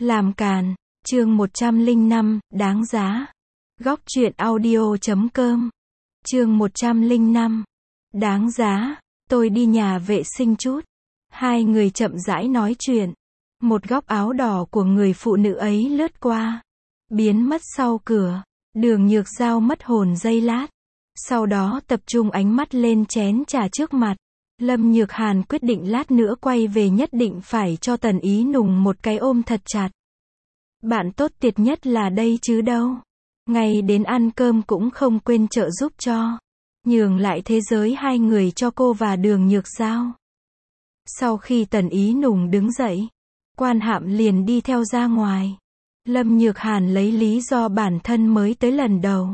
Làm càn, chương 105, đáng giá. Góc truyện audio.com. Chương 105. Đáng giá, tôi đi nhà vệ sinh chút. Hai người chậm rãi nói chuyện. Một góc áo đỏ của người phụ nữ ấy lướt qua, biến mất sau cửa. Đường Nhược Giao mất hồn giây lát. Sau đó tập trung ánh mắt lên chén trà trước mặt. Lâm Nhược Hàn quyết định lát nữa quay về nhất định phải cho Tần Ý Nùng một cái ôm thật chặt. Bạn tốt tuyệt nhất là đây chứ đâu. Ngay đến ăn cơm cũng không quên trợ giúp cho. Nhường lại thế giới hai người cho cô và Đường Nhược Giao. Sau khi Tần Ý Nùng đứng dậy, Quan Hạm liền đi theo ra ngoài. Lâm Nhược Hàn lấy lý do bản thân mới tới lần đầu.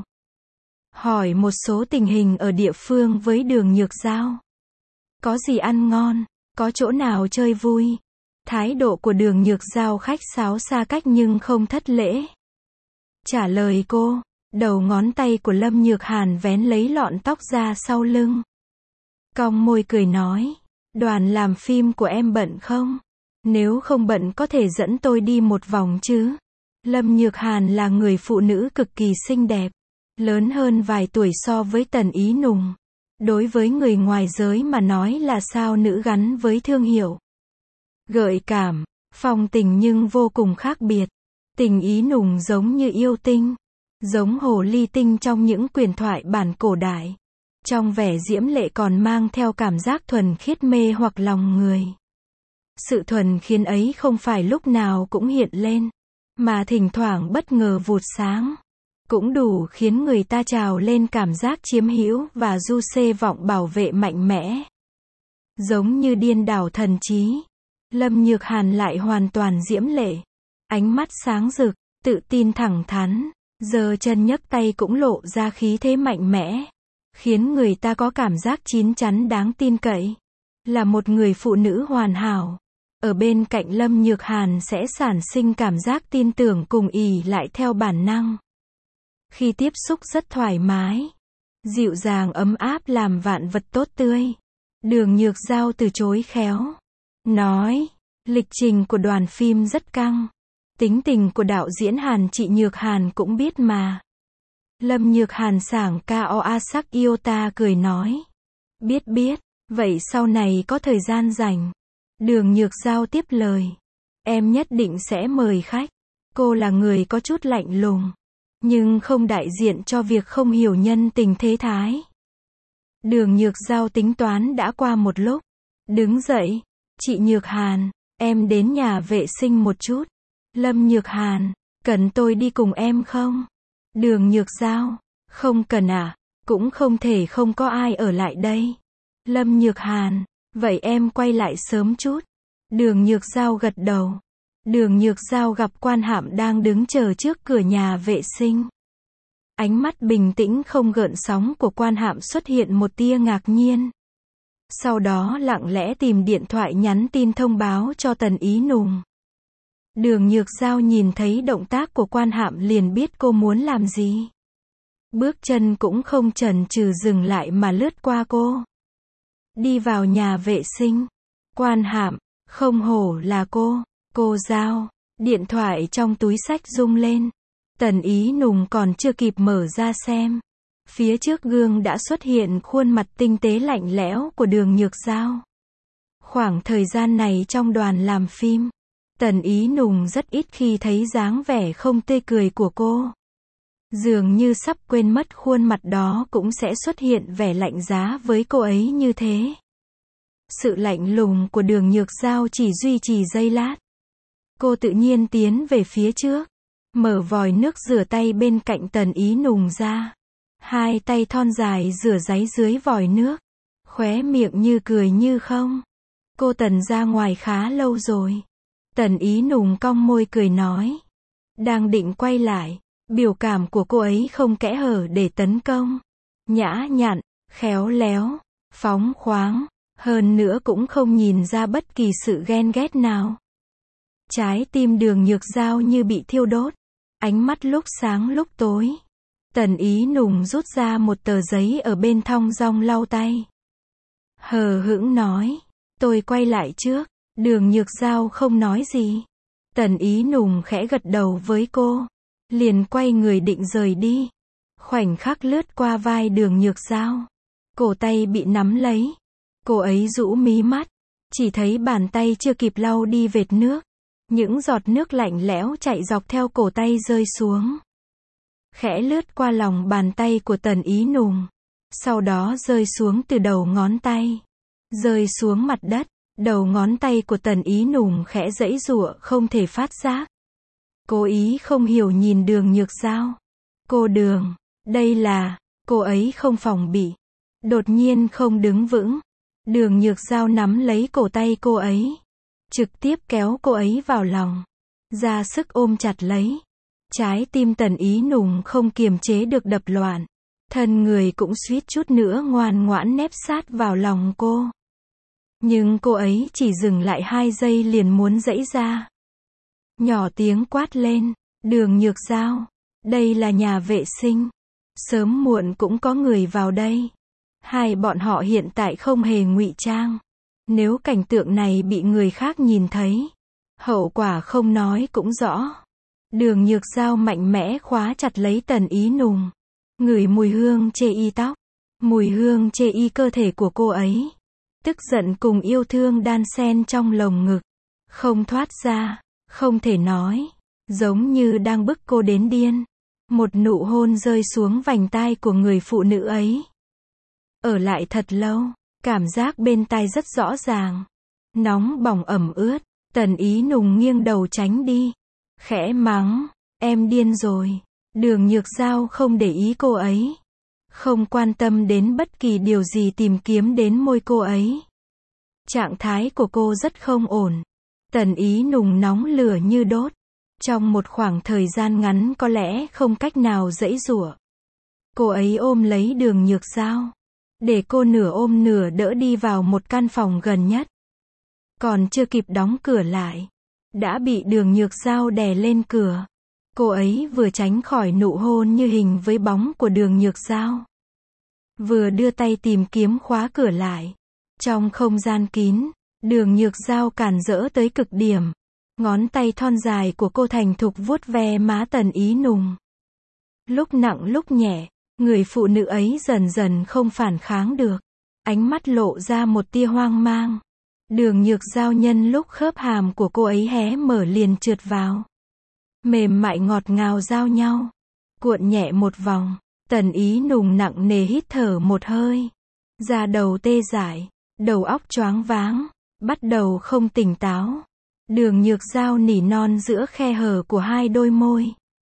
Hỏi một số tình hình ở địa phương với Đường Nhược Giao. Có gì ăn ngon, có chỗ nào chơi vui. Thái độ của Đường Nhược Giao khách sáo xa cách nhưng không thất lễ. Trả lời cô, đầu ngón tay của Lâm Nhược Hàn vén lấy lọn tóc ra sau lưng. Cong môi cười nói, đoàn làm phim của em bận không? Nếu không bận có thể dẫn tôi đi một vòng chứ? Lâm Nhược Hàn là người phụ nữ cực kỳ xinh đẹp, lớn hơn vài tuổi so với Tần Ý Nùng. Đối với người ngoài giới mà nói là sao nữ gắn với thương hiệu. Gợi cảm, phong tình nhưng vô cùng khác biệt. Tình Ý Nùng giống như yêu tinh, giống hồ ly tinh trong những quyển thoại bản cổ đại. Trong vẻ diễm lệ còn mang theo cảm giác thuần khiết mê hoặc lòng người. Sự thuần khiết ấy không phải lúc nào cũng hiện lên, mà thỉnh thoảng bất ngờ vụt sáng. Cũng đủ khiến người ta trào lên cảm giác chiếm hữu và du xê vọng bảo vệ mạnh mẽ. Giống như điên đảo thần trí. Lâm Nhược Hàn lại hoàn toàn diễm lệ. Ánh mắt sáng rực, tự tin thẳng thắn, giơ chân nhấc tay cũng lộ ra khí thế mạnh mẽ. Khiến người ta có cảm giác chín chắn đáng tin cậy. Là một người phụ nữ hoàn hảo. Ở bên cạnh Lâm Nhược Hàn sẽ sản sinh cảm giác tin tưởng cùng ỷ lại theo bản năng. Khi tiếp xúc rất thoải mái, dịu dàng ấm áp làm vạn vật tốt tươi. Đường Nhược Giao từ chối khéo. Nói, lịch trình của đoàn phim rất căng. Tính tình của đạo diễn Hàn chị Nhược Hàn cũng biết mà. Lâm Nhược Hàn sảng cao sắc Iota cười nói. Biết, vậy sau này có thời gian rảnh. Đường Nhược Giao tiếp lời. Em nhất định sẽ mời khách. Cô là người có chút lạnh lùng, nhưng không đại diện cho việc không hiểu nhân tình thế thái. Đường Nhược Giao tính toán đã qua một lúc. Đứng dậy. Chị Nhược Hàn, em đến nhà vệ sinh một chút. Lâm Nhược Hàn, cần tôi đi cùng em không? Đường Nhược Giao, không cần à, cũng không thể không có ai ở lại đây. Lâm Nhược Hàn, vậy em quay lại sớm chút. Đường Nhược Giao gật đầu. Đường Nhược Giao gặp Quan Hạm đang đứng chờ trước cửa nhà vệ sinh. Ánh mắt bình tĩnh không gợn sóng của Quan Hạm xuất hiện một tia ngạc nhiên. Sau đó lặng lẽ tìm điện thoại nhắn tin thông báo cho Tần Ý Nùng. Đường Nhược Giao nhìn thấy động tác của Quan Hạm liền biết cô muốn làm gì. Bước chân cũng không chần chừ dừng lại mà lướt qua cô. Đi vào nhà vệ sinh. Quan Hạm, không hổ là cô Giao. Điện thoại trong túi xách rung lên. Tần Ý Nùng còn chưa kịp mở ra xem. Phía trước gương đã xuất hiện khuôn mặt tinh tế lạnh lẽo của Đường Nhược Giao. Khoảng thời gian này trong đoàn làm phim, Tần Ý Nùng rất ít khi thấy dáng vẻ không tươi cười của cô. Dường như sắp quên mất khuôn mặt đó cũng sẽ xuất hiện vẻ lạnh giá với cô ấy như thế. Sự lạnh lùng của Đường Nhược Giao chỉ duy trì giây lát. Cô tự nhiên tiến về phía trước, mở vòi nước rửa tay bên cạnh Tần Ý Nùng ra. Hai tay thon dài rửa ráy dưới vòi nước, khóe miệng như cười như không. Cô Tần ra ngoài khá lâu rồi. Tần Ý Nùng cong môi cười nói. Đang định quay lại, biểu cảm của cô ấy không kẽ hở để tấn công. Nhã nhặn, khéo léo, phóng khoáng, hơn nữa cũng không nhìn ra bất kỳ sự ghen ghét nào. Trái tim Đường Nhược Giao như bị thiêu đốt, ánh mắt lúc sáng lúc tối. Tần Ý Nùng rút ra một tờ giấy ở bên thong dong lau tay. Hờ hững nói, tôi quay lại trước. Đường Nhược Giao không nói gì. Tần Ý Nùng khẽ gật đầu với cô, liền quay người định rời đi. Khoảnh khắc lướt qua vai Đường Nhược Giao, cổ tay bị nắm lấy. Cô ấy rũ mí mắt, chỉ thấy bàn tay chưa kịp lau đi vệt nước. Những giọt nước lạnh lẽo chạy dọc theo cổ tay rơi xuống. Khẽ lướt qua lòng bàn tay của Tần Ý Nùng. Sau đó rơi xuống từ đầu ngón tay. Rơi xuống mặt đất. Đầu ngón tay của Tần Ý Nùng khẽ giãy giụa không thể phát giác. Cố ý không hiểu nhìn Đường Nhược Giao. Cô Đường, đây là, cô ấy không phòng bị. Đột nhiên không đứng vững. Đường Nhược Giao nắm lấy cổ tay cô ấy. Trực tiếp kéo cô ấy vào lòng. Ra sức ôm chặt lấy. Trái tim Tần Ý Nùng không kiềm chế được đập loạn. Thân người cũng suýt chút nữa ngoan ngoãn nép sát vào lòng cô. Nhưng cô ấy chỉ dừng lại 2 giây liền muốn giãy ra. Nhỏ tiếng quát lên, Đường Nhược Giao, đây là nhà vệ sinh. Sớm muộn cũng có người vào đây. Hai bọn họ hiện tại không hề ngụy trang. Nếu cảnh tượng này bị người khác nhìn thấy, hậu quả không nói cũng rõ. Đường Nhược Giao mạnh mẽ khóa chặt lấy Tần Ý Nùng. Ngửi mùi hương chê y tóc, mùi hương chê y cơ thể của cô ấy. Tức giận cùng yêu thương đan xen trong lồng ngực. Không thoát ra, không thể nói. Giống như đang bức cô đến điên. Một nụ hôn rơi xuống vành tai của người phụ nữ ấy. Ở lại thật lâu, cảm giác bên tai rất rõ ràng. Nóng bỏng ẩm ướt, Tần Ý Nùng nghiêng đầu tránh đi. Khẽ mắng, em điên rồi. Đường Nhược Giao không để ý cô ấy. Không quan tâm đến bất kỳ điều gì tìm kiếm đến môi cô ấy. Trạng thái của cô rất không ổn. Tần Ý Nùng nóng lửa như đốt. Trong một khoảng thời gian ngắn có lẽ không cách nào giãy giụa. Cô ấy ôm lấy Đường Nhược Giao. Để cô nửa ôm nửa đỡ đi vào một căn phòng gần nhất. Còn chưa kịp đóng cửa lại. Đã bị Đường Nhược Giao đè lên cửa. Cô ấy vừa tránh khỏi nụ hôn như hình với bóng của Đường Nhược Giao. Vừa đưa tay tìm kiếm khóa cửa lại. Trong không gian kín, Đường Nhược Giao cản rỡ tới cực điểm. Ngón tay thon dài của cô thành thục vuốt ve má Tần Ý Nùng. Lúc nặng lúc nhẹ, người phụ nữ ấy dần dần không phản kháng được. Ánh mắt lộ ra một tia hoang mang. Đường Nhược Giao nhân lúc khớp hàm của cô ấy hé mở liền trượt vào. Mềm mại ngọt ngào giao nhau. Cuộn nhẹ một vòng. Tần Ý Nùng nặng nề hít thở một hơi. Da đầu tê dại. Đầu óc choáng váng. Bắt đầu không tỉnh táo. Đường Nhược Giao nỉ non giữa khe hở của hai đôi môi.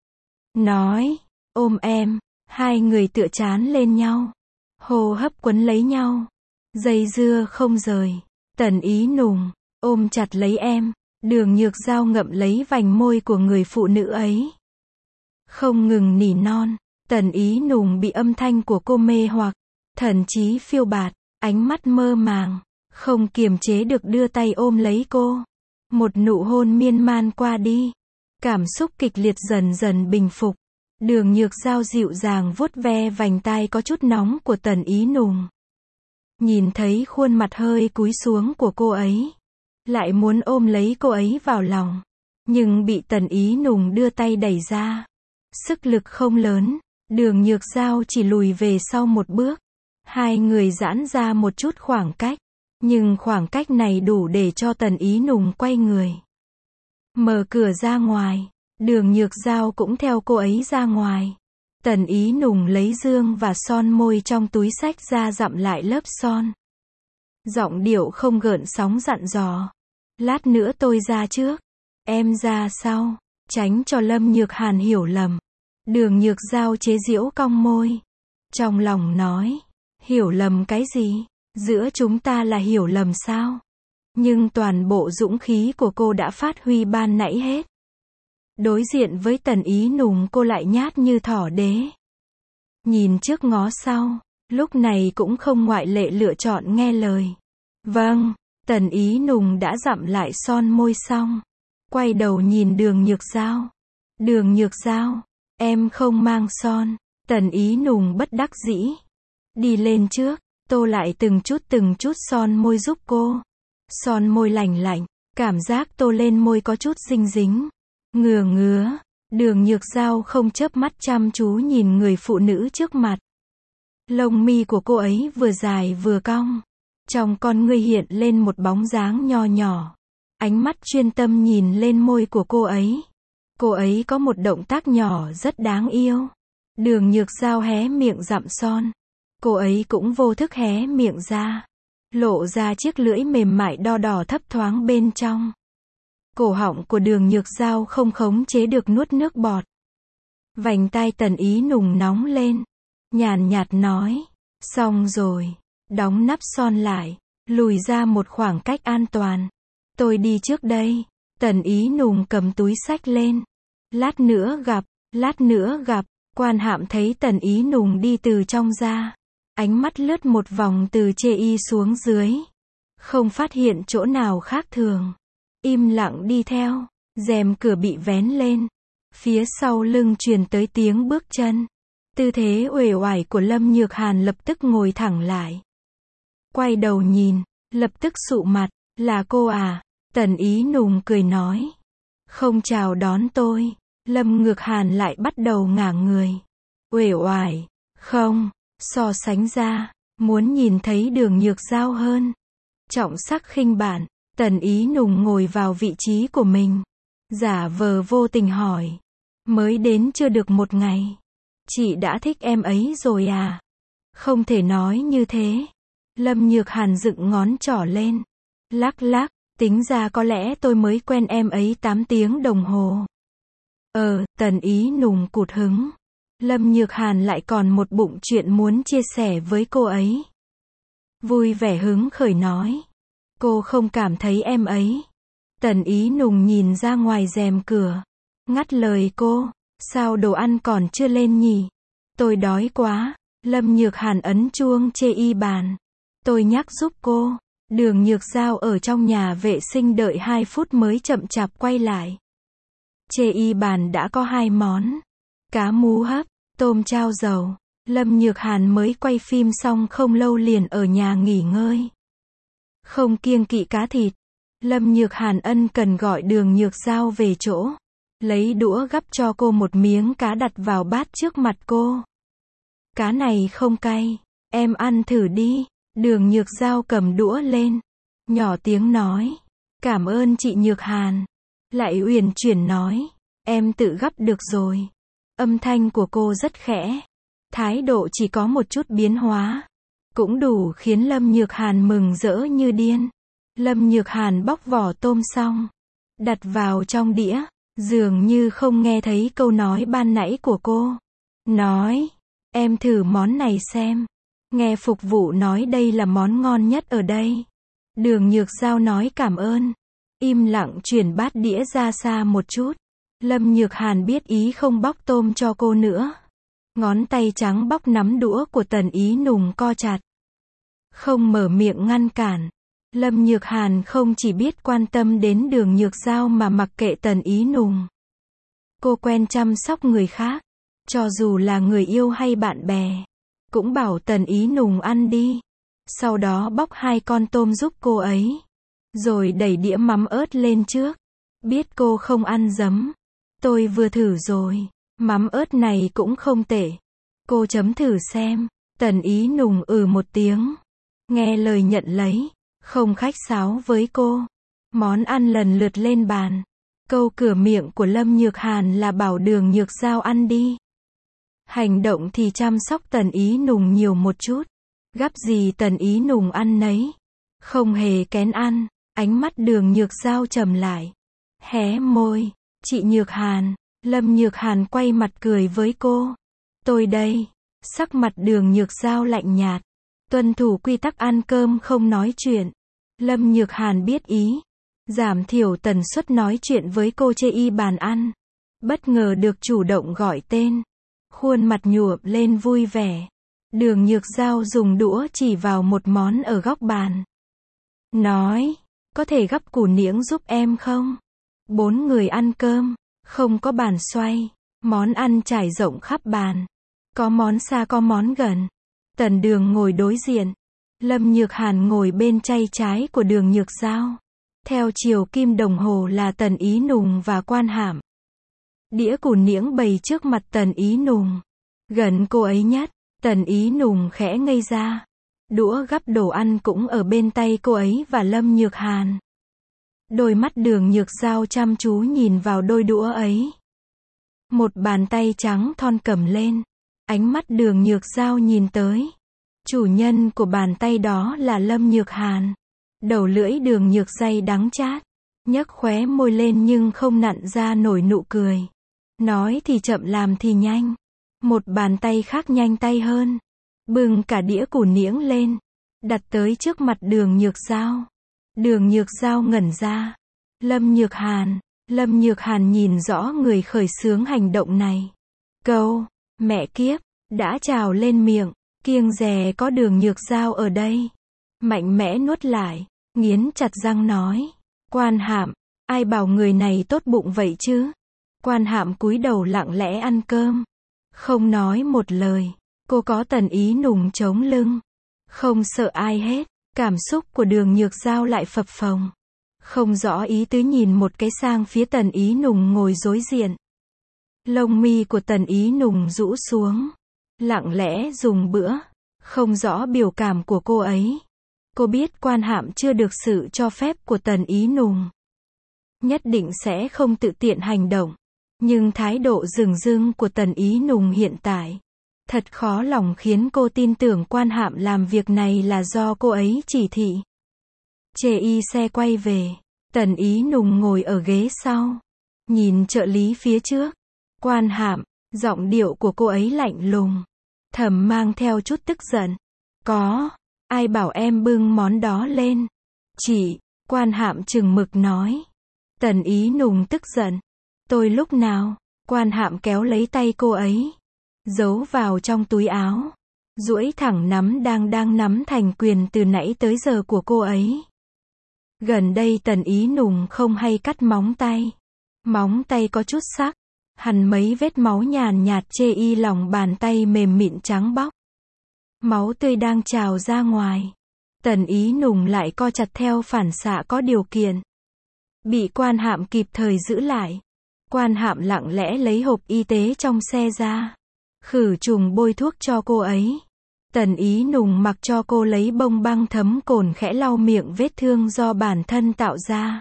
Nói, ôm em. Hai người tựa trán lên nhau. Hô hấp quấn lấy nhau. Dây dưa không rời. Tần Ý Nùng, ôm chặt lấy em. Đường Nhược Giao ngậm lấy vành môi của người phụ nữ ấy. Không ngừng nỉ non. Tần Ý Nùng bị âm thanh của cô mê hoặc. Thần trí phiêu bạt, ánh mắt mơ màng. Không kiềm chế được đưa tay ôm lấy cô. Một nụ hôn miên man qua đi. Cảm xúc kịch liệt dần dần bình phục. Đường Nhược Giao dịu dàng vuốt ve vành tai có chút nóng của Tần Ý Nùng. Nhìn thấy khuôn mặt hơi cúi xuống của cô ấy. Lại muốn ôm lấy cô ấy vào lòng. Nhưng bị Tần Ý Nùng đưa tay đẩy ra. Sức lực không lớn. Đường Nhược Giao chỉ lùi về sau một bước. Hai người giãn ra một chút khoảng cách. Nhưng khoảng cách này đủ để cho Tần Ý Nùng quay người. Mở cửa ra ngoài. Đường Nhược Giao cũng theo cô ấy ra ngoài. Tần Ý Nùng lấy dương và son môi trong túi xách ra dặm lại lớp son. Giọng điệu không gợn sóng dặn dò. Lát nữa tôi ra trước. Em ra sau. Tránh cho Lâm Nhược Hàn hiểu lầm. Đường Nhược Giao chế giễu cong môi. Trong lòng nói. Hiểu lầm cái gì? Giữa chúng ta là hiểu lầm sao? Nhưng toàn bộ dũng khí của cô đã phát huy ban nãy hết. Đối diện với Tần Ý Nùng cô lại nhát như thỏ đế. Nhìn trước ngó sau. Lúc này cũng không ngoại lệ lựa chọn nghe lời. Vâng, Tần Ý Nùng đã dặm lại son môi xong. Quay đầu nhìn Đường Nhược Giao. Đường Nhược Giao, em không mang son. Tần Ý Nùng bất đắc dĩ. Đi lên trước, tô lại từng chút son môi giúp cô. Son môi lành lạnh, Cảm giác tô lên môi có chút dinh dính. Ngứa. Đường Nhược Giao không chớp mắt chăm chú nhìn người phụ nữ trước mặt. Lông mi của cô ấy vừa dài vừa cong. Trong con ngươi hiện lên một bóng dáng nho nhỏ. Ánh mắt chuyên tâm nhìn lên môi của cô ấy. Cô ấy có một động tác nhỏ rất đáng yêu. Đường Nhược Giao hé miệng gặm son. Cô ấy cũng vô thức hé miệng ra. Lộ ra chiếc lưỡi mềm mại đo đỏ thấp thoáng bên trong. Cổ họng của Đường Nhược Giao không khống chế được nuốt nước bọt. Vành tai Tần Ý Nùng nóng lên. Nhàn nhạt nói. Xong rồi. Đóng nắp son lại. Lùi ra một khoảng cách an toàn. Tôi đi trước đây. Tần Ý Nùng cầm túi xách lên. Lát nữa gặp. Quan Hạm thấy Tần Ý Nùng đi từ trong ra. Ánh mắt lướt một vòng từ chê y xuống dưới. Không phát hiện chỗ nào khác thường. Im lặng đi theo. Rèm cửa bị vén lên. Phía sau lưng truyền tới tiếng bước chân. Tư thế uể oải của Lâm Nhược Hàn lập tức ngồi thẳng lại. Quay đầu nhìn, lập tức sụ mặt. Là cô à? Tần Ý Nùng cười nói. Không chào đón tôi. Lâm Nhược Hàn lại bắt đầu ngả người. Uể oải. Không. So sánh ra, muốn nhìn thấy Đường Nhược Giao hơn. Trọng sắc khinh bạn, Tần Ý Nùng ngồi vào vị trí của mình. Giả vờ vô tình hỏi. Mới đến chưa được một ngày. Chị đã thích em ấy rồi à? Không thể nói như thế. Lâm Nhược Hàn dựng ngón trỏ lên. Lắc, tính ra có lẽ tôi mới quen em ấy 8 tiếng đồng hồ. Tần Ý Nùng cụt hứng. Lâm Nhược Hàn lại còn một bụng chuyện muốn chia sẻ với cô ấy. Vui vẻ hứng khởi nói. Cô không cảm thấy em ấy. Tần Ý Nùng nhìn ra ngoài rèm cửa. Ngắt lời cô. Sao đồ ăn còn chưa lên nhỉ? Tôi đói quá. Lâm Nhược Hàn ấn chuông chê y bàn. Tôi nhắc giúp cô. Đường Nhược Giao ở trong nhà vệ sinh đợi 2 phút mới chậm chạp quay lại. Chê y bàn đã có 2 món. Cá mú hấp, tôm chao dầu. Lâm Nhược Hàn mới quay phim xong không lâu liền ở nhà nghỉ ngơi. Không kiêng kỵ cá thịt. Lâm Nhược Hàn ân cần gọi Đường Nhược Giao về chỗ. Lấy đũa gắp cho cô một miếng cá đặt vào bát trước mặt cô. Cá này không cay. Em ăn thử đi. Đường Nhược Giao cầm đũa lên. Nhỏ tiếng nói. Cảm ơn chị Nhược Hàn. Lại uyển chuyển nói. Em tự gắp được rồi. Âm thanh của cô rất khẽ. Thái độ chỉ có một chút biến hóa. Cũng đủ khiến Lâm Nhược Hàn mừng rỡ như điên. Lâm Nhược Hàn bóc vỏ tôm xong. Đặt vào trong đĩa. Dường như không nghe thấy câu nói ban nãy của cô. Nói. Em thử món này xem. Nghe phục vụ nói đây là món ngon nhất ở đây. Đường Nhược Giao nói cảm ơn. Im lặng chuyển bát đĩa ra xa một chút. Lâm Nhược Hàn biết ý không bóc tôm cho cô nữa. Ngón tay trắng bóc nắm đũa của Tần Ý Nùng co chặt. Không mở miệng ngăn cản. Lâm Nhược Hàn không chỉ biết quan tâm đến Đường Nhược Giao mà mặc kệ Tần Ý Nùng. Cô quen chăm sóc người khác. Cho dù là người yêu hay bạn bè. Cũng bảo Tần Ý Nùng ăn đi. Sau đó bóc 2 con tôm giúp cô ấy. Rồi đẩy đĩa mắm ớt lên trước. Biết cô không ăn giấm. Tôi vừa thử rồi. Mắm ớt này cũng không tệ. Cô chấm thử xem. Tần Ý Nùng một tiếng. Nghe lời nhận lấy. Không khách sáo với cô. Món ăn lần lượt lên bàn. Câu cửa miệng của Lâm Nhược Hàn là bảo Đường Nhược Giao ăn đi. Hành động thì chăm sóc Tần Ý Nùng nhiều một chút. Gắp gì Tần Ý Nùng ăn nấy. Không hề kén ăn. Ánh mắt Đường Nhược Giao trầm lại. Hé môi. Chị Nhược Hàn. Lâm Nhược Hàn quay mặt cười với cô. Tôi đây. Sắc mặt Đường Nhược Giao lạnh nhạt. Tuân thủ quy tắc ăn cơm không nói chuyện. Lâm Nhược Hàn biết ý. Giảm thiểu tần suất nói chuyện với cô chê y bàn ăn. Bất ngờ được chủ động gọi tên. Khuôn mặt nhuộm lên vui vẻ. Đường Nhược Giao dùng đũa chỉ vào một món ở góc bàn. Nói. Có thể gắp củ niễng giúp em không? 4 người ăn cơm. Không có bàn xoay. Món ăn trải rộng khắp bàn. Có món xa có món gần. Tần Đường ngồi đối diện. Lâm Nhược Hàn ngồi bên tay trái của Đường Nhược Giao. Theo chiều kim đồng hồ là Tần Ý Nùng và Quan Hạm. Đĩa củ niễng bày trước mặt Tần Ý Nùng. Gần cô ấy nhất, Tần Ý Nùng khẽ ngây ra. Đũa gắp đồ ăn cũng ở bên tay cô ấy và Lâm Nhược Hàn. Đôi mắt Đường Nhược Giao chăm chú nhìn vào đôi đũa ấy. Một bàn tay trắng thon cầm lên. Ánh mắt Đường Nhược Giao nhìn tới. Chủ nhân của bàn tay đó là Lâm Nhược Hàn. Đầu lưỡi Đường Nhược Dây đắng chát. Nhấc khóe môi lên nhưng không nặn ra nổi nụ cười. Nói thì chậm làm thì nhanh. Một bàn tay khác nhanh tay hơn. Bưng cả đĩa củ niễng lên. Đặt tới trước mặt Đường Nhược Giao. Đường Nhược Giao ngẩn ra. Lâm Nhược Hàn. Lâm Nhược Hàn nhìn rõ người khởi xướng hành động này. Câu, mẹ kiếp, đã trào lên miệng. Kiêng dè có Đường Nhược Giao ở đây. Mạnh mẽ nuốt lại. Nghiến chặt răng nói. Quan Hạm, ai bảo người này tốt bụng vậy chứ? Quan Hạm cúi đầu lặng lẽ ăn cơm. Không nói một lời. Cô có Tần Ý Nùng chống lưng. Không sợ ai hết. Cảm xúc của Đường Nhược Giao lại phập phồng. Không rõ ý tứ nhìn một cái sang phía Tần Ý Nùng ngồi đối diện. Lông mi của Tần Ý Nùng rũ xuống. Lặng lẽ dùng bữa. Không rõ biểu cảm của cô ấy. Cô biết Quan Hạm chưa được sự cho phép của Tần Ý Nùng. Nhất định sẽ không tự tiện hành động. Nhưng thái độ dửng dưng của Tần Ý Nùng hiện tại. Thật khó lòng khiến cô tin tưởng Quan Hạm làm việc này là do cô ấy chỉ thị. Chê y xe quay về. Tần Ý Nùng ngồi ở ghế sau. Nhìn trợ lý phía trước. Quan Hạm, giọng điệu của cô ấy lạnh lùng. Thầm mang theo chút tức giận. Có, ai bảo em bưng món đó lên? Chị, Quan Hạm chừng mực nói. Tần Ý Nùng tức giận. Tôi lúc nào? Quan Hạm kéo lấy tay cô ấy. Giấu vào trong túi áo. Duỗi thẳng nắm đang nắm thành quyền từ nãy tới giờ của cô ấy. Gần đây Tần Ý Nùng không hay cắt móng tay. Móng tay có chút sắc. Hằn mấy vết máu nhàn nhạt chê y lòng bàn tay mềm mịn trắng bóc. Máu tươi đang trào ra ngoài. Tần Ý Nùng lại co chặt theo phản xạ có điều kiện. Bị Quan Hạm kịp thời giữ lại. Quan Hạm lặng lẽ lấy hộp y tế trong xe ra. Khử trùng bôi thuốc cho cô ấy. Tần Ý Nùng mặc cho cô lấy bông băng thấm cồn khẽ lau miệng vết thương do bản thân tạo ra.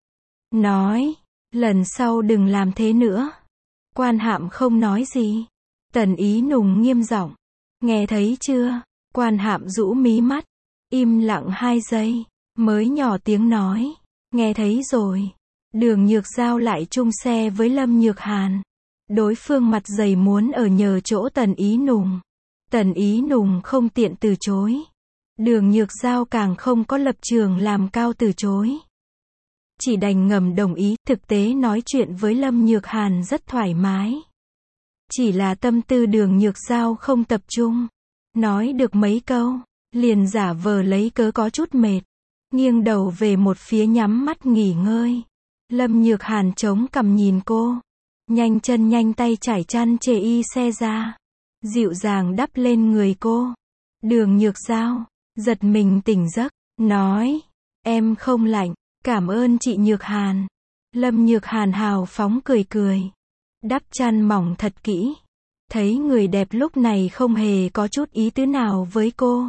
Nói, lần sau đừng làm thế nữa. Quan Hạm không nói gì. Tần Ý Nùng nghiêm giọng. Nghe thấy chưa? Quan Hạm rũ mí mắt. Im lặng 2 giây. Mới nhỏ tiếng nói. Nghe thấy rồi. Đường Nhược Giao lại chung xe với Lâm Nhược Hàn. Đối phương mặt dày muốn ở nhờ chỗ Tần Ý Nùng. Tần Ý Nùng không tiện từ chối. Đường Nhược Giao càng không có lập trường làm cao từ chối. Chỉ đành ngầm đồng ý, thực tế nói chuyện với Lâm Nhược Hàn rất thoải mái. Chỉ là tâm tư Đường Nhược Giao không tập trung. Nói được mấy câu, liền giả vờ lấy cớ có chút mệt. Nghiêng đầu về một phía nhắm mắt nghỉ ngơi. Lâm Nhược Hàn chống cằm nhìn cô. Nhanh chân nhanh tay trải chăn chê y xe ra. Dịu dàng đắp lên người cô. Đường Nhược Giao, giật mình tỉnh giấc, nói. Em không lạnh, cảm ơn chị Nhược Hàn. Lâm Nhược Hàn hào phóng cười cười. Đắp chăn mỏng thật kỹ. Thấy người đẹp lúc này không hề có chút ý tứ nào với cô.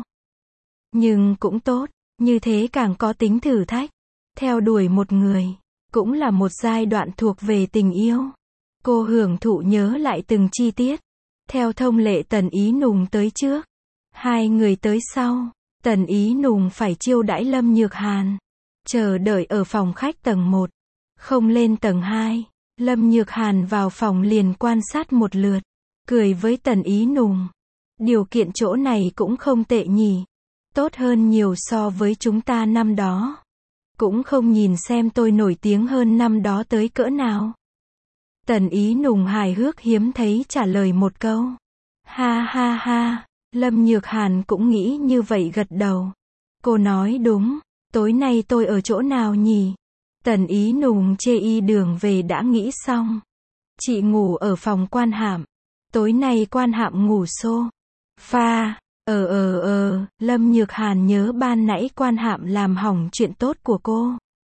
Nhưng cũng tốt, như thế càng có tính thử thách. Theo đuổi một người, cũng là một giai đoạn thuộc về tình yêu. Cô hưởng thụ nhớ lại từng chi tiết. Theo thông lệ Tần Ý Nùng tới trước. 2 người tới sau. Tần Ý Nùng phải chiêu đãi Lâm Nhược Hàn. Chờ đợi ở phòng khách tầng 1. Không lên tầng 2. Lâm Nhược Hàn vào phòng liền quan sát một lượt. Cười với Tần Ý Nùng. Điều kiện chỗ này cũng không tệ nhỉ. Tốt hơn nhiều so với chúng ta năm đó. Cũng không nhìn xem tôi nổi tiếng hơn năm đó tới cỡ nào. Tần Ý Nùng hài hước hiếm thấy trả lời một câu. Ha ha ha. Lâm Nhược Hàn cũng nghĩ như vậy gật đầu. Cô nói đúng. Tối nay tôi ở chỗ nào nhỉ? Tần Ý Nùng chê y đường về đã nghĩ xong. Chị ngủ ở phòng Quan Hạm. Tối nay Quan Hạm ngủ xô pha. Lâm Nhược Hàn nhớ ban nãy Quan Hạm làm hỏng chuyện tốt của cô.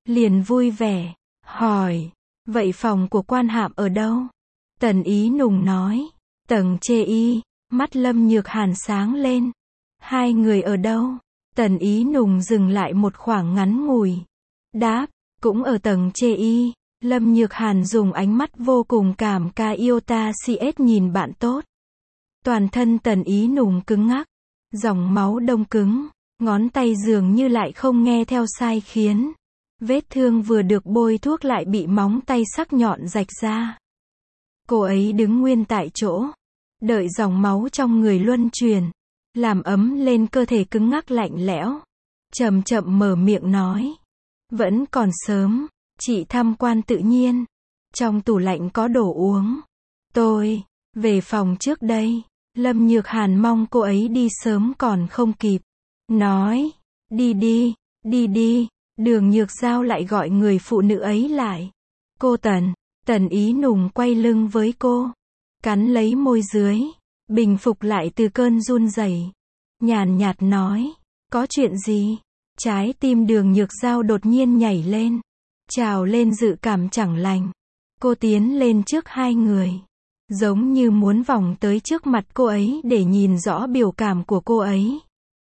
liền vui vẻ, hỏi, vậy phòng của Quan Hạm ở đâu? Tần Ý Nùng nói, tầng chê y, mắt Lâm Nhược Hàn sáng lên. Hai người ở đâu? Tần Ý Nùng dừng lại một khoảng ngắn ngủi. Đáp, cũng ở tầng chê y. Lâm Nhược Hàn dùng ánh mắt vô cùng cảm ca yêu ta CS nhìn bạn tốt. Toàn thân Tần Ý Nùng cứng ngắc, dòng máu đông cứng, ngón tay dường như lại không nghe theo sai khiến. Vết thương vừa được bôi thuốc lại bị móng tay sắc nhọn rạch ra. Cô ấy đứng nguyên tại chỗ, đợi dòng máu trong người luân chuyển, làm ấm lên cơ thể cứng ngắc lạnh lẽo. Chậm chậm mở miệng nói, vẫn còn sớm, chị tham quan tự nhiên. Trong tủ lạnh có đồ uống. Tôi về phòng trước đây. Lâm Nhược Hàn mong cô ấy đi sớm còn không kịp. Nói, đi đi, đi đi. Đường Nhược Giao lại gọi người phụ nữ ấy lại. Cô Tần. Tần Ý Nùng quay lưng với cô, cắn lấy môi dưới, bình phục lại từ cơn run rẩy, nhàn nhạt nói, có chuyện gì? Trái tim Đường Nhược Giao đột nhiên nhảy lên, trào lên dự cảm chẳng lành. Cô tiến lên trước hai người, giống như muốn vòng tới trước mặt cô ấy để nhìn rõ biểu cảm của cô ấy.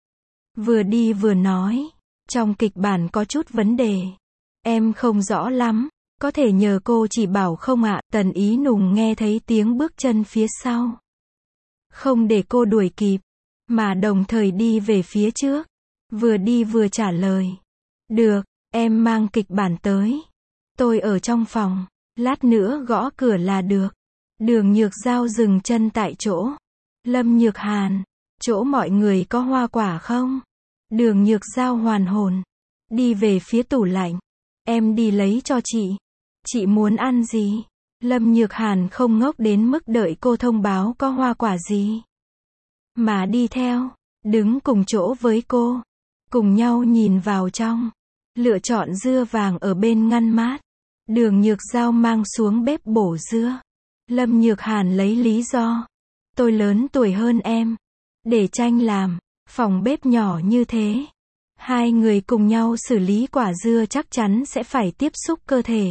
Vừa đi vừa nói, trong kịch bản có chút vấn đề, em không rõ lắm. Có thể nhờ cô chỉ bảo không ạ? Tần Ý Nùng nghe thấy tiếng bước chân phía sau. Không để cô đuổi kịp, mà đồng thời đi về phía trước. Vừa đi vừa trả lời. Được, em mang kịch bản tới. Tôi ở trong phòng, lát nữa gõ cửa là được. Đường Nhược Giao dừng chân tại chỗ. Lâm Nhược Hàn, chỗ mọi người có hoa quả không? Đường Nhược Giao hoàn hồn, đi về phía tủ lạnh. Em đi lấy cho chị. Chị muốn ăn gì? Lâm Nhược Hàn không ngốc đến mức đợi cô thông báo có hoa quả gì, mà đi theo, đứng cùng chỗ với cô, cùng nhau nhìn vào trong, lựa chọn dưa vàng ở bên ngăn mát. Đường Nhược Giao mang xuống bếp bổ dưa. Lâm Nhược Hàn lấy lý do, tôi lớn tuổi hơn em, để tranh làm, phòng bếp nhỏ như thế. Hai người cùng nhau xử lý quả dưa chắc chắn sẽ phải tiếp xúc cơ thể.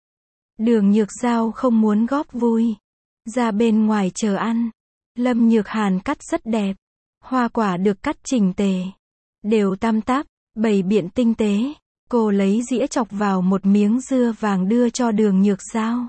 Đường Nhược Giao không muốn góp vui, ra bên ngoài chờ ăn. Lâm Nhược Hàn cắt rất đẹp, hoa quả được cắt chỉnh tề, đều tăm tắp, bày biện tinh tế. Cô lấy dĩa chọc vào một miếng dưa vàng đưa cho Đường Nhược Giao.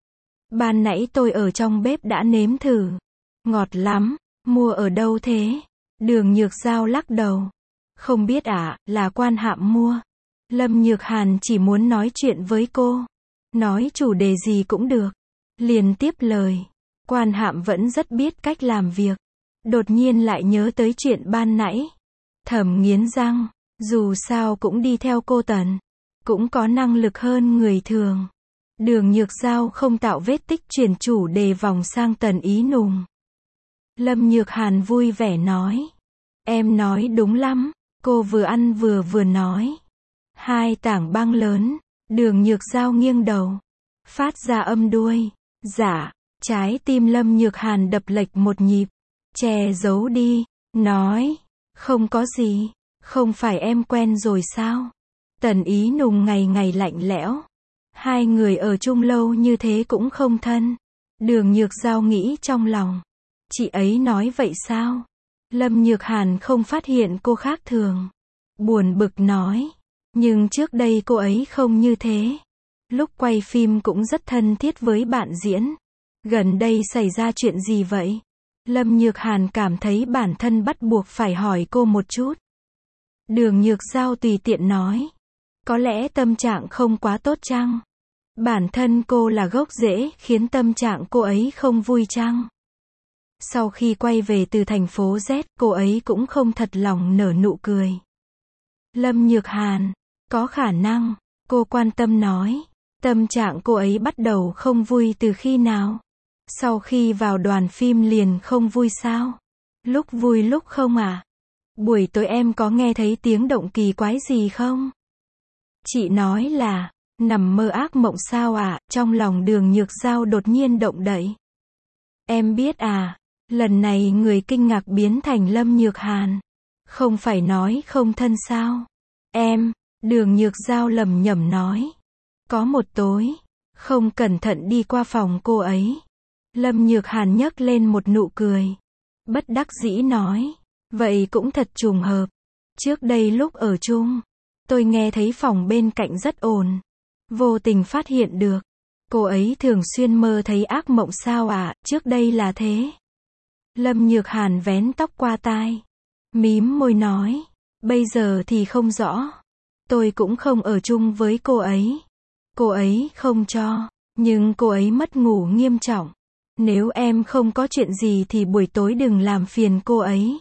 Ban nãy tôi ở trong bếp đã nếm thử, ngọt lắm, mua ở đâu thế? Đường Nhược Giao lắc đầu, không biết ạ, là Quan Hạm mua. Lâm Nhược Hàn chỉ muốn nói chuyện với cô. Nói chủ đề gì cũng được. Liền tiếp lời. Quan Hạm vẫn rất biết cách làm việc. Đột nhiên lại nhớ tới chuyện ban nãy. Thầm nghiến răng. Dù sao cũng đi theo cô Tần. Cũng có năng lực hơn người thường. Đường Nhược Giao không tạo vết tích chuyển chủ đề vòng sang Tần Ý Nùng. Lâm Nhược Hàn vui vẻ nói. Em nói đúng lắm. Cô vừa ăn vừa nói. Hai tảng băng lớn. Đường Nhược Giao nghiêng đầu, phát ra âm đuôi. Dạ, trái tim Lâm Nhược Hàn đập lệch một nhịp, che giấu đi, nói, không có gì, không phải em quen rồi sao? Tần Ý Nùng ngày ngày lạnh lẽo, hai người ở chung lâu như thế cũng không thân. Đường Nhược Giao nghĩ trong lòng, chị ấy nói vậy sao? Lâm Nhược Hàn không phát hiện cô khác thường, buồn bực nói. Nhưng trước đây cô ấy không như thế. Lúc quay phim cũng rất thân thiết với bạn diễn. Gần đây xảy ra chuyện gì vậy? Lâm Nhược Hàn cảm thấy bản thân bắt buộc phải hỏi cô một chút. Đường Nhược Giao tùy tiện nói. Có lẽ tâm trạng không quá tốt chăng? Bản thân cô là gốc rễ khiến tâm trạng cô ấy không vui chăng? Sau khi quay về từ thành phố Z, cô ấy cũng không thật lòng nở nụ cười. Lâm Nhược Hàn, có khả năng, cô quan tâm nói. Tâm trạng cô ấy bắt đầu không vui từ khi nào? Sau khi vào đoàn phim liền không vui sao? Lúc vui lúc không à? Buổi tối em có nghe thấy tiếng động kỳ quái gì không? Chị nói là, nằm mơ ác mộng sao à? Trong lòng Đường Nhược Giao đột nhiên động đậy. Em biết à, lần này người kinh ngạc biến thành Lâm Nhược Hàn. Không phải nói không thân sao? Em Đường Nhược Giao lẩm nhẩm nói. Có một tối, không cẩn thận đi qua phòng cô ấy. Lâm Nhược Hàn nhấc lên một nụ cười. Bất đắc dĩ nói. Vậy cũng thật trùng hợp. Trước đây lúc ở chung, tôi nghe thấy phòng bên cạnh rất ồn. Vô tình phát hiện được. Cô ấy thường xuyên mơ thấy ác mộng sao ạ, trước đây là thế. Lâm Nhược Hàn vén tóc qua tai. Mím môi nói. Bây giờ thì không rõ. Tôi cũng không ở chung với cô ấy. Cô ấy không cho. Nhưng cô ấy mất ngủ nghiêm trọng. Nếu em không có chuyện gì thì buổi tối đừng làm phiền cô ấy.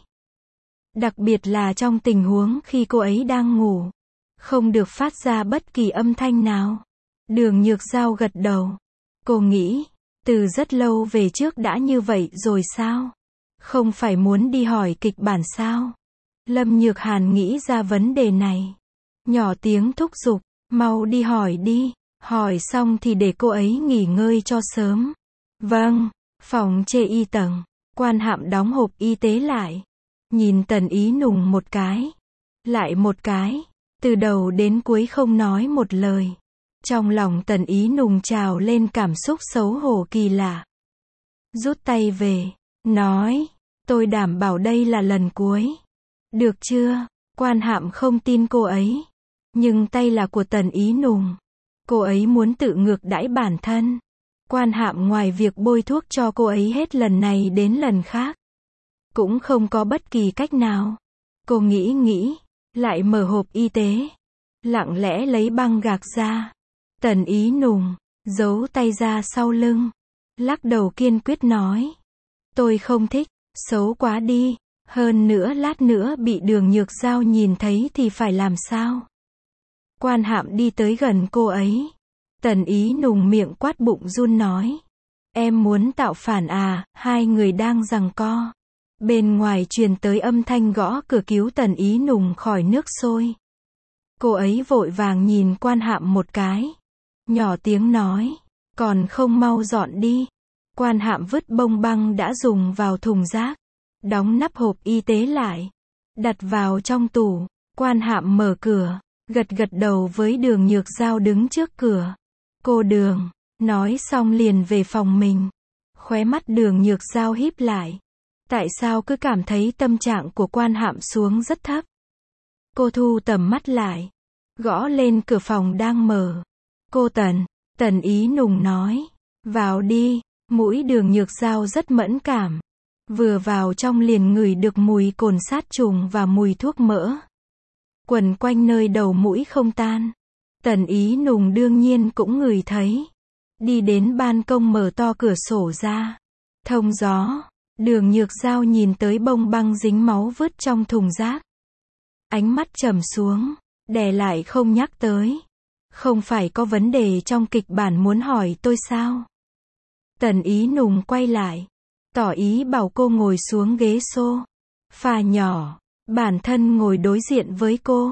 Đặc biệt là trong tình huống khi cô ấy đang ngủ. Không được phát ra bất kỳ âm thanh nào. Đường Nhược Giao gật đầu. Cô nghĩ, từ rất lâu về trước đã như vậy rồi sao? Không phải muốn đi hỏi kịch bản sao? Lâm Nhược Hàn nghĩ ra vấn đề này. Nhỏ tiếng thúc giục, mau đi hỏi đi. Hỏi xong thì để cô ấy nghỉ ngơi cho sớm. Vâng, phòng chê y tầng. Quan Hạm đóng hộp y tế lại. Nhìn Tần Ý Nùng một cái. Lại một cái. Từ đầu đến cuối không nói một lời. Trong lòng Tần Ý Nùng trào lên cảm xúc xấu hổ kỳ lạ. Rút tay về. Nói. Tôi đảm bảo đây là lần cuối. Được chưa? Quan Hạm không tin cô ấy. Nhưng tay là của Tần Ý Nùng. Cô ấy muốn tự ngược đãi bản thân. Quan Hạm ngoài việc bôi thuốc cho cô ấy hết lần này đến lần khác. Cũng không có bất kỳ cách nào. Cô nghĩ. Lại mở hộp y tế. Lặng lẽ lấy băng gạc ra. Tần Ý Nùng. Giấu tay ra sau lưng. Lắc đầu kiên quyết nói. Tôi không thích. Xấu quá đi. Hơn nữa lát nữa bị Đường Nhược Giao nhìn thấy thì phải làm sao? Quan Hạm đi tới gần cô ấy. Tần Ý Nùng miệng quát bụng run nói. Em muốn tạo phản à? Hai người đang giằng co. Bên ngoài truyền tới âm thanh gõ cửa cứu Tần Ý Nùng khỏi nước sôi. Cô ấy vội vàng nhìn Quan Hạm một cái. Nhỏ tiếng nói. Còn không mau dọn đi. Quan Hạm vứt bông băng đã dùng vào thùng rác. Đóng nắp hộp y tế lại. Đặt vào trong tủ. Quan Hạm mở cửa. Gật đầu với Đường Nhược Giao đứng trước cửa. Cô Đường. Nói xong liền về phòng mình. Khóe mắt Đường Nhược Giao híp lại. Tại sao cứ cảm thấy tâm trạng của Quan Hạm xuống rất thấp? Cô thu tầm mắt lại. Gõ lên cửa phòng đang mở. Cô Tần. Tần Ý Nùng nói. Vào đi. Mũi Đường Nhược Giao rất mẫn cảm. Vừa vào trong liền ngửi được mùi cồn sát trùng và mùi thuốc mỡ. Quẩn quanh nơi đầu mũi không tan. Tần Ý Nùng đương nhiên cũng ngửi thấy. Đi đến ban công mở to cửa sổ ra. Thông gió. Đường Nhược Giao nhìn tới bông băng dính máu vứt trong thùng rác. Ánh mắt trầm xuống. Đè lại không nhắc tới. Không phải có vấn đề trong kịch bản muốn hỏi tôi sao? Tần Ý Nùng quay lại. Tỏ ý bảo cô ngồi xuống ghế sofa nhỏ. Bản thân ngồi đối diện với cô.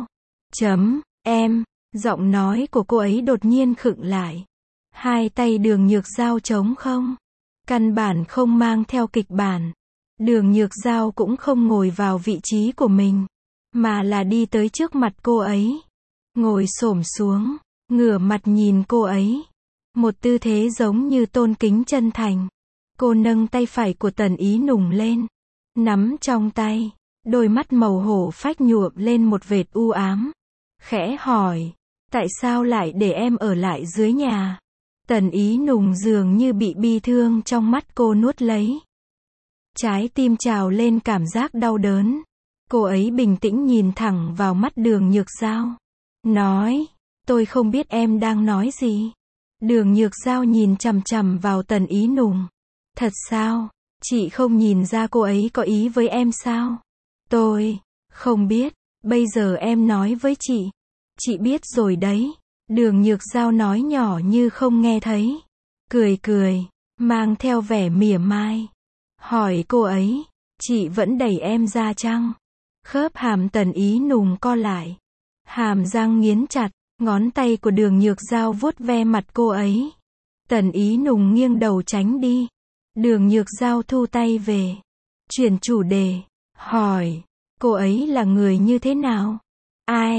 Em. Giọng nói của cô ấy đột nhiên khựng lại. Hai tay Đường Nhược Giao trống không. Căn bản không mang theo kịch bản. Đường Nhược Giao cũng không ngồi vào vị trí của mình. Mà là đi tới trước mặt cô ấy. Ngồi xổm xuống. Ngửa mặt nhìn cô ấy. Một tư thế giống như tôn kính chân thành. Cô nâng tay phải của Tần Ý Nùng lên. Nắm trong tay. Đôi mắt màu hổ phách nhuộm lên một vệt u ám. Khẽ hỏi. Tại sao lại để em ở lại dưới nhà? Tần Ý Nùng dường như bị bi thương trong mắt cô nuốt lấy. Trái tim trào lên cảm giác đau đớn. Cô ấy bình tĩnh nhìn thẳng vào mắt Đường Nhược Giao. Nói. Tôi không biết em đang nói gì. Đường Nhược Giao nhìn chằm chằm vào Tần Ý Nùng. Thật sao? Chị không nhìn ra cô ấy có ý với em sao? Tôi không biết. Bây giờ em nói với chị. Chị biết rồi đấy. Đường Nhược Giao nói nhỏ như không nghe thấy. Cười. Mang theo vẻ mỉa mai. Hỏi cô ấy. Chị vẫn đẩy em ra chăng? Khớp hàm Tần Ý Nùng co lại. Hàm răng nghiến chặt. Ngón tay của Đường Nhược Giao vuốt ve mặt cô ấy. Tần Ý Nùng nghiêng đầu tránh đi. Đường Nhược Giao thu tay về. Chuyển chủ đề. Hỏi. Cô ấy là người như thế nào? Ai?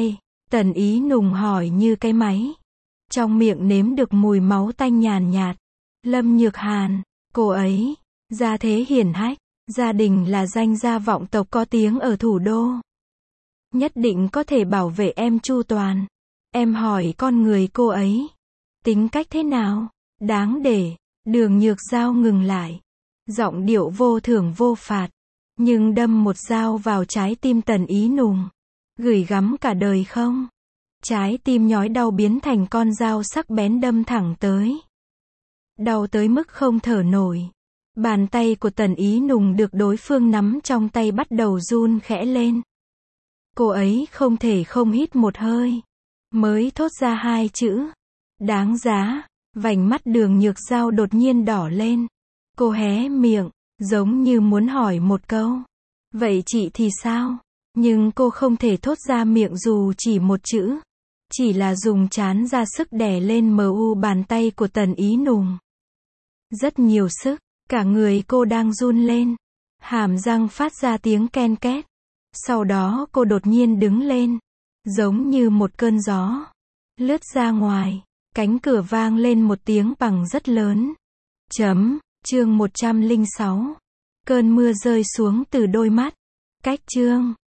Tần Ý Nùng hỏi như cái máy. Trong miệng nếm được mùi máu tanh nhàn nhạt. Lâm Nhược Hàn, cô ấy, gia thế hiển hách, gia đình là danh gia vọng tộc có tiếng ở thủ đô. Nhất định có thể bảo vệ em chu toàn. Em hỏi con người cô ấy, tính cách thế nào? Đáng để. Đường Nhược Giao ngừng lại. Giọng điệu vô thưởng vô phạt, nhưng đâm một dao vào trái tim Tần Ý Nùng. Gửi gắm cả đời không? Trái tim nhói đau biến thành con dao sắc bén đâm thẳng tới. Đau tới mức không thở nổi. Bàn tay của Tần Ý Nùng được đối phương nắm trong tay bắt đầu run khẽ lên. Cô ấy không thể không hít một hơi, mới thốt ra hai chữ. Đáng giá. Vành mắt Đường Nhược Giao đột nhiên đỏ lên. Cô hé miệng, giống như muốn hỏi một câu. Vậy chị thì sao? Nhưng cô không thể thốt ra miệng dù chỉ một chữ. Chỉ là dùng trán ra sức đè lên mu bàn tay của Tần Ý Nùng. Rất nhiều sức, cả người cô đang run lên. Hàm răng phát ra tiếng ken két. Sau đó cô đột nhiên đứng lên. Giống như một cơn gió. Lướt ra ngoài. Cánh cửa vang lên một tiếng bằng rất lớn. Chương 106. Cơn mưa rơi xuống từ đôi mắt. Cách chương